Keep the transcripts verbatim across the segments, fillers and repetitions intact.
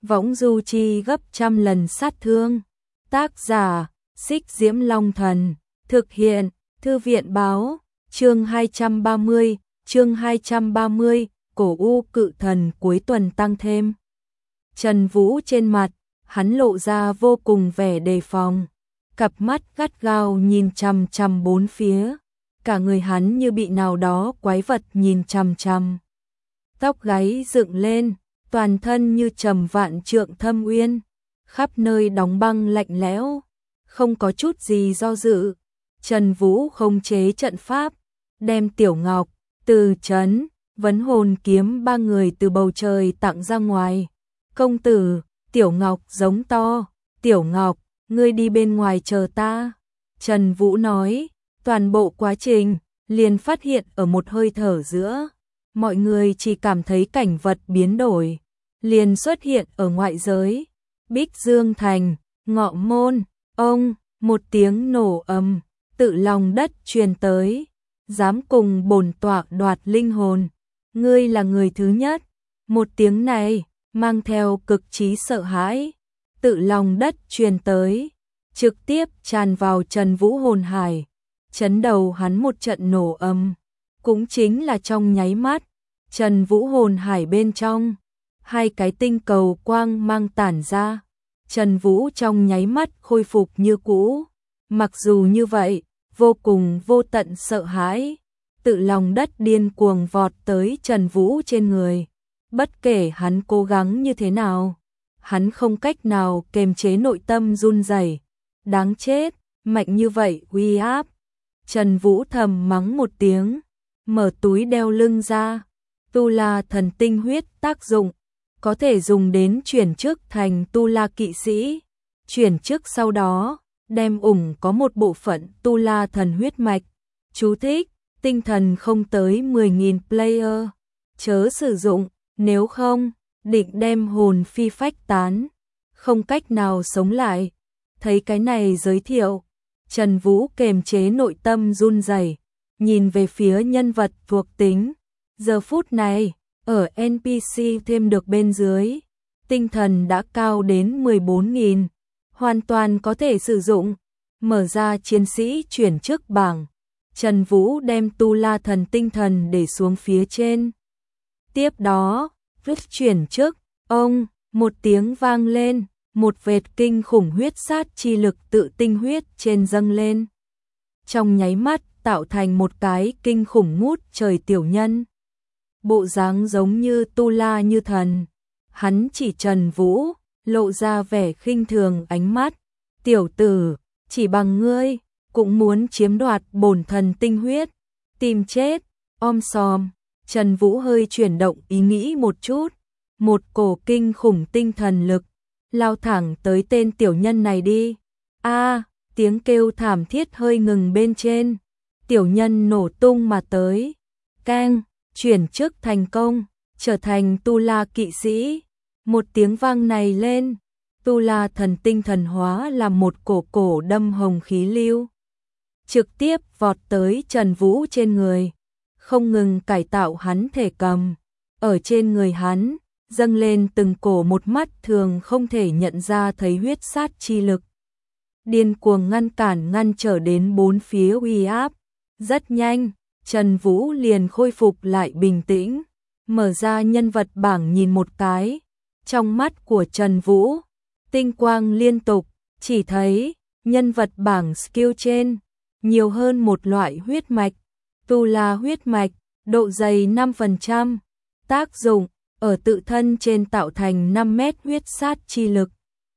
võng du chi gấp trăm lần sát thương. Tác giả, Xích Diễm Long Thần, thực hiện, Thư viện báo, chương hai trăm ba mươi, chương hai trăm ba mươi, cổ u cự thần cuối tuần tăng thêm. Trần Vũ trên mặt, hắn lộ ra vô cùng vẻ đề phòng, cặp mắt gắt gao nhìn chằm chằm bốn phía, cả người hắn như bị nào đó quái vật nhìn chằm chằm. Tóc gáy dựng lên, toàn thân như trầm vạn trượng thâm uyên, khắp nơi đóng băng lạnh lẽo, không có chút gì do dự. Trần Vũ khống chế trận pháp, đem Tiểu Ngọc, Từ Chấn, Vấn Hồn kiếm ba người từ bầu trời tặng ra ngoài. Công tử, Tiểu Ngọc giống to, Tiểu Ngọc, ngươi đi bên ngoài chờ ta. Trần Vũ nói, toàn bộ quá trình, liền phát hiện ở một hơi thở giữa. Mọi người chỉ cảm thấy cảnh vật biến đổi, liền xuất hiện ở ngoại giới. Bích Dương Thành, Ngọ Môn, ông, một tiếng nổ ầm, tự lòng đất truyền tới. Dám cùng bổn tọa đoạt linh hồn, ngươi là người thứ nhất. Một tiếng này, mang theo cực trí sợ hãi, tự lòng đất truyền tới, trực tiếp tràn vào Trần Vũ hồn hải, chấn đầu hắn một trận nổ ầm. Cũng chính là trong nháy mắt, Trần Vũ hồn hải bên trong, hai cái tinh cầu quang mang tản ra, Trần Vũ trong nháy mắt khôi phục như cũ. Mặc dù như vậy, vô cùng vô tận sợ hãi, tự lòng đất điên cuồng vọt tới Trần Vũ trên người. Bất kể hắn cố gắng như thế nào, hắn không cách nào kềm chế nội tâm run rẩy. Đáng chết, mạnh như vậy uy áp. Trần Vũ thầm mắng một tiếng, mở túi đeo lưng ra. Tu La thần tinh huyết tác dụng, có thể dùng đến chuyển chức thành Tu La kỵ sĩ. Chuyển chức sau đó, đem ủng có một bộ phận Tu La thần huyết mạch. Chú thích, tinh thần không tới mười nghìn player, chớ sử dụng, nếu không, định đem hồn phi phách tán, không cách nào sống lại. Thấy cái này giới thiệu, Trần Vũ kềm chế nội tâm run rẩy, nhìn về phía nhân vật thuộc tính. Giờ phút này, ở en pê xê thêm được bên dưới, tinh thần đã cao đến mười bốn nghìn, hoàn toàn có thể sử dụng. Mở ra chiến sĩ chuyển chức bảng, Trần Vũ đem Tu La thần tinh thần để xuống phía trên. Tiếp đó, vứt chuyển chức, ông, một tiếng vang lên, một vệt kinh khủng huyết sát chi lực tự tinh huyết trên dâng lên. Trong nháy mắt tạo thành một cái kinh khủng ngút trời tiểu nhân. Bộ dáng giống như Tu La như thần. Hắn chỉ Trần Vũ, lộ ra vẻ khinh thường ánh mắt. Tiểu tử, chỉ bằng ngươi, cũng muốn chiếm đoạt bổn thần tinh huyết. Tìm chết, om sòm. Trần Vũ hơi chuyển động ý nghĩ một chút. Một cổ kinh khủng tinh thần lực, lao thẳng tới tên tiểu nhân này đi. A, tiếng kêu thảm thiết hơi ngừng bên trên. Tiểu nhân nổ tung mà tới. Keng, chuyển chức thành công, trở thành Tu La kỵ sĩ. Một tiếng vang này lên, Tu La thần tinh thần hóa làm một cổ cổ đâm hồng khí lưu, trực tiếp vọt tới Trần Vũ trên người, không ngừng cải tạo hắn thể cầm. Ở trên người hắn, dâng lên từng cổ một mắt thường không thể nhận ra thấy huyết sát chi lực. Điên cuồng ngăn cản ngăn trở đến bốn phía uy áp. Rất nhanh, Trần Vũ liền khôi phục lại bình tĩnh, mở ra nhân vật bảng nhìn một cái. Trong mắt của Trần Vũ, tinh quang liên tục, chỉ thấy nhân vật bảng skill trên, nhiều hơn một loại huyết mạch, Tu La huyết mạch, độ dày năm phần trăm, tác dụng, ở tự thân trên tạo thành năm mét huyết sát chi lực.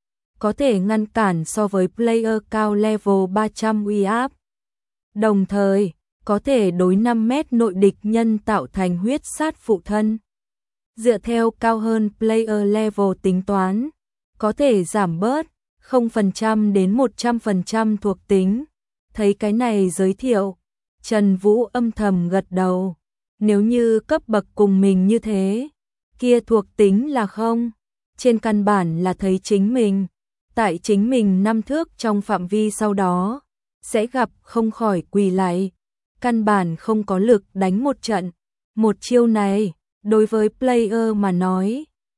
Có thể ngăn cản so với player cao level ba trăm uy áp. Đồng thời, có thể đối năm mét nội địch nhân tạo thành huyết sát phụ thân. Dựa theo cao hơn player level tính toán, có thể giảm bớt không phần trăm đến một trăm phần trăm thuộc tính. Thấy cái này giới thiệu, Trần Vũ âm thầm gật đầu. Nếu như cấp bậc cùng mình như thế, kia thuộc tính là không. Trên căn bản là thấy chính mình, tại chính mình năm thước trong phạm vi sau đó, sẽ gặp không khỏi quỳ lại. Căn bản không có lực đánh một trận. Một chiêu này, đối với player mà nói,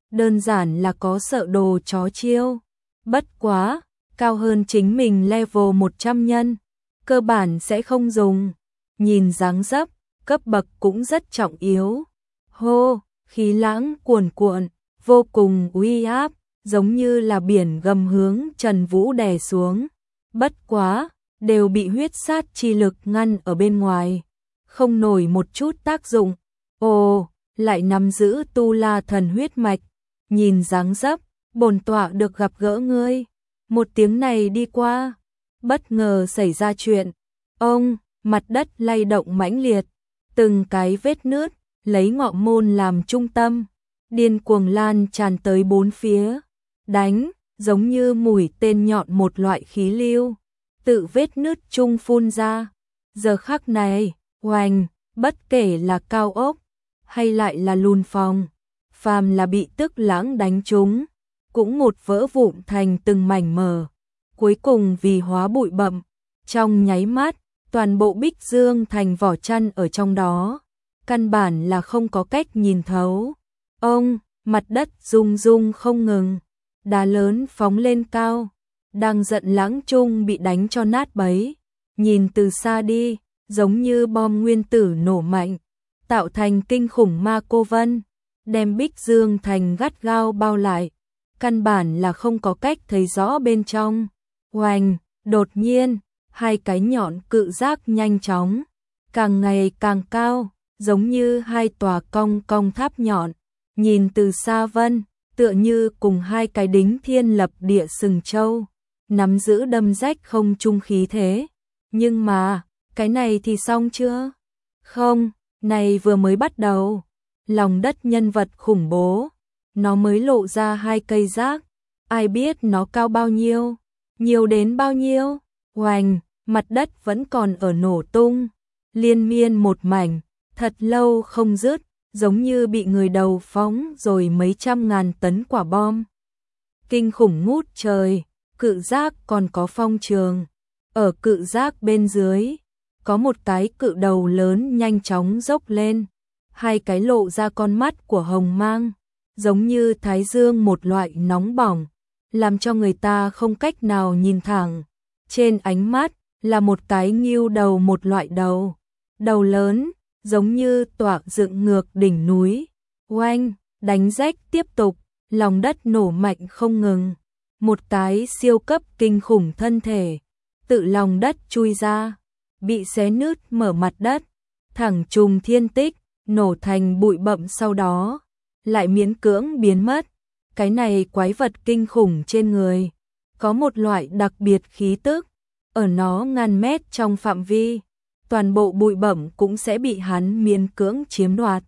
đơn giản là có sợ đồ chó chiêu. Bất quá, cao hơn chính mình level một trăm nhân, cơ bản sẽ không dùng. Nhìn dáng dấp, cấp bậc cũng rất trọng yếu. Hô, khí lãng cuồn cuộn, vô cùng uy áp, giống như là biển gầm hướng Trần Vũ đè xuống. Bất quá, đều bị huyết sát chi lực ngăn ở bên ngoài, không nổi một chút tác dụng. Ồ, lại nắm giữ tu la thần huyết mạch, nhìn dáng dấp, bổn tọa được gặp gỡ ngươi. Một tiếng này đi qua, bất ngờ xảy ra chuyện. Ông, mặt đất lay động mãnh liệt, từng cái vết nứt, lấy ngọ môn làm trung tâm, điên cuồng lan tràn tới bốn phía, đánh, giống như mũi tên nhọn một loại khí lưu, tự vết nứt chung phun ra. Giờ khắc này, oanh, bất kể là cao ốc, hay lại là lùn phòng, phàm là bị tức lãng đánh trúng, cũng một vỡ vụn thành từng mảnh mờ, cuối cùng vì hóa bụi bặm, trong nháy mắt, toàn bộ Bích Dương thành vỏ chăn ở trong đó, căn bản là không có cách nhìn thấu. Ông, mặt đất rung rung không ngừng, đá lớn phóng lên cao, đang giận lãng chung bị đánh cho nát bấy, nhìn từ xa đi, giống như bom nguyên tử nổ mạnh, tạo thành kinh khủng ma cô vân, đem Bích Dương thành gắt gao bao lại, căn bản là không có cách thấy rõ bên trong. Oanh, đột nhiên, hai cái nhọn cự giác nhanh chóng, càng ngày càng cao, giống như hai tòa cong cong tháp nhọn, nhìn từ xa vân, tựa như cùng hai cái đính thiên lập địa sừng châu, nắm giữ đâm rách không trung khí thế. Nhưng mà, cái này thì xong chưa? Không, này vừa mới bắt đầu. Lòng đất nhân vật khủng bố, nó mới lộ ra hai cây giác, ai biết nó cao bao nhiêu, nhiều đến bao nhiêu. Oanh, mặt đất vẫn còn ở nổ tung, liên miên một mảnh, thật lâu không dứt, giống như bị người đầu phóng rồi mấy trăm ngàn tấn quả bom. Kinh khủng ngút trời, cự giác còn có phong trường, ở cự giác bên dưới, có một cái cự đầu lớn nhanh chóng dốc lên, hai cái lộ ra con mắt của hồng mang, giống như thái dương một loại nóng bỏng, làm cho người ta không cách nào nhìn thẳng. Trên ánh mắt là một cái ngưu đầu một loại đầu, đầu lớn, giống như tọa dựng ngược đỉnh núi. Oanh, đánh rách tiếp tục, lòng đất nổ mạnh không ngừng, một cái siêu cấp kinh khủng thân thể, tự lòng đất chui ra, bị xé nứt mở mặt đất, thẳng trùng thiên tích, nổ thành bụi bặm sau đó, lại miễn cưỡng biến mất. Cái này quái vật kinh khủng trên người, có một loại đặc biệt khí tức, ở nó ngàn mét trong phạm vi, toàn bộ bụi bặm cũng sẽ bị hắn miễn cưỡng chiếm đoạt,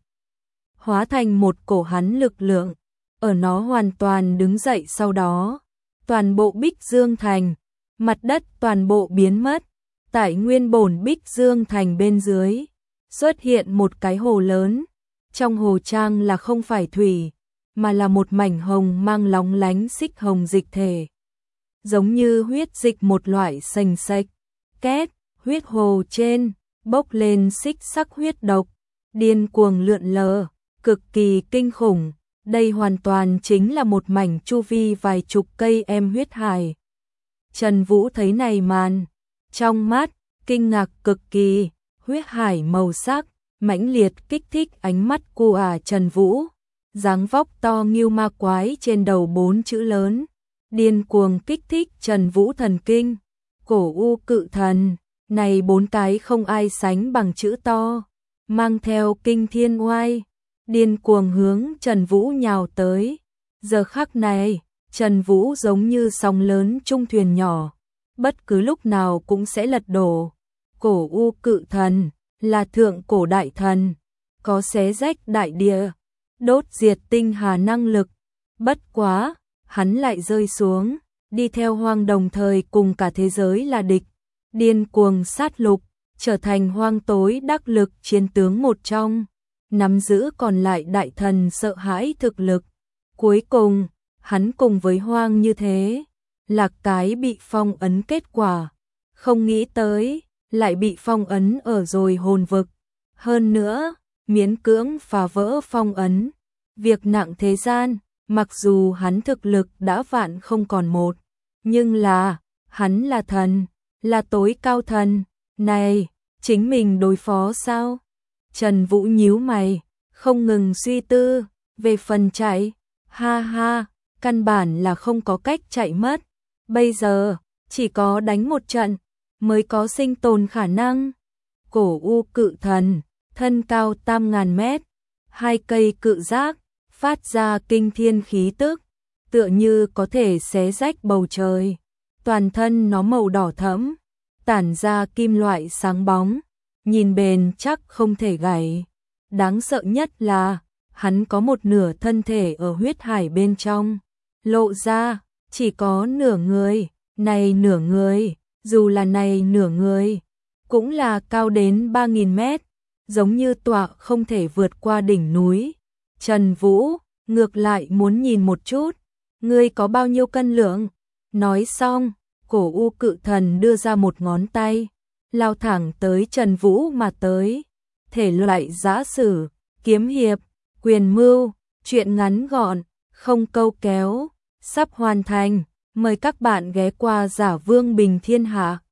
hóa thành một cổ hắn lực lượng, ở nó hoàn toàn đứng dậy sau đó, toàn bộ Bích Dương thành, mặt đất toàn bộ biến mất, tại nguyên bổn Bích Dương thành bên dưới, xuất hiện một cái hồ lớn, trong hồ trang là không phải thủy, mà là một mảnh hồng mang lóng lánh xích hồng dịch thể, giống như huyết dịch một loại sành sạch, két, huyết hồ trên, bốc lên xích sắc huyết độc, điên cuồng lượn lờ, cực kỳ kinh khủng, đây hoàn toàn chính là một mảnh chu vi vài chục cây em huyết hải. Trần Vũ thấy này màn, trong mắt, kinh ngạc cực kỳ, huyết hải màu sắc, mãnh liệt kích thích ánh mắt của à Trần Vũ, dáng vóc to nghiêu ma quái trên đầu bốn chữ lớn, điên cuồng kích thích Trần Vũ thần kinh, cổ u cự thần, này bốn cái không ai sánh bằng chữ to, mang theo kinh thiên oai, điên cuồng hướng Trần Vũ nhào tới. Giờ khắc này, Trần Vũ giống như sóng lớn trung thuyền nhỏ, bất cứ lúc nào cũng sẽ lật đổ. Cổ u cự thần là thượng cổ đại thần, có xé rách đại địa, đốt diệt tinh hà năng lực. Bất quá, hắn lại rơi xuống, đi theo hoang đồng thời cùng cả thế giới là địch, điên cuồng sát lục, trở thành hoang tối đắc lực chiến tướng một trong, nắm giữ còn lại đại thần sợ hãi thực lực. Cuối cùng, hắn cùng với hoang như thế, là cái bị phong ấn kết quả, không nghĩ tới, lại bị phong ấn ở rồi hồn vực. Hơn nữa, miễn cưỡng phá vỡ phong ấn, việc nặng thế gian, Mặc dù hắn thực lực đã vạn không còn một, nhưng là, hắn là thần, là tối cao thần, này, chính mình đối phó sao? Trần Vũ nhíu mày, không ngừng suy tư, về phần chạy, ha ha, căn bản là không có cách chạy mất, bây giờ, chỉ có đánh một trận, mới có sinh tồn khả năng. Cổ u cự thần, thân cao tam ngàn mét, hai cây cự giác, phát ra kinh thiên khí tức, tựa như có thể xé rách bầu trời. Toàn thân nó màu đỏ thẫm, tản ra kim loại sáng bóng, nhìn bền chắc không thể gãy. Đáng sợ nhất là, hắn có một nửa thân thể ở huyết hải bên trong, lộ ra, chỉ có nửa người, này nửa người, dù là này nửa người, cũng là cao đến ba nghìn mét, giống như tọa không thể vượt qua đỉnh núi. Trần Vũ, ngược lại muốn nhìn một chút, ngươi có bao nhiêu cân lượng? Nói xong, cổ u cự thần đưa ra một ngón tay, lao thẳng tới Trần Vũ mà tới. Thể loại giã sử, kiếm hiệp, quyền mưu, truyện ngắn gọn, không câu kéo, sắp hoàn thành. Mời các bạn ghé qua Giả Vương Bình Thiên Hạ.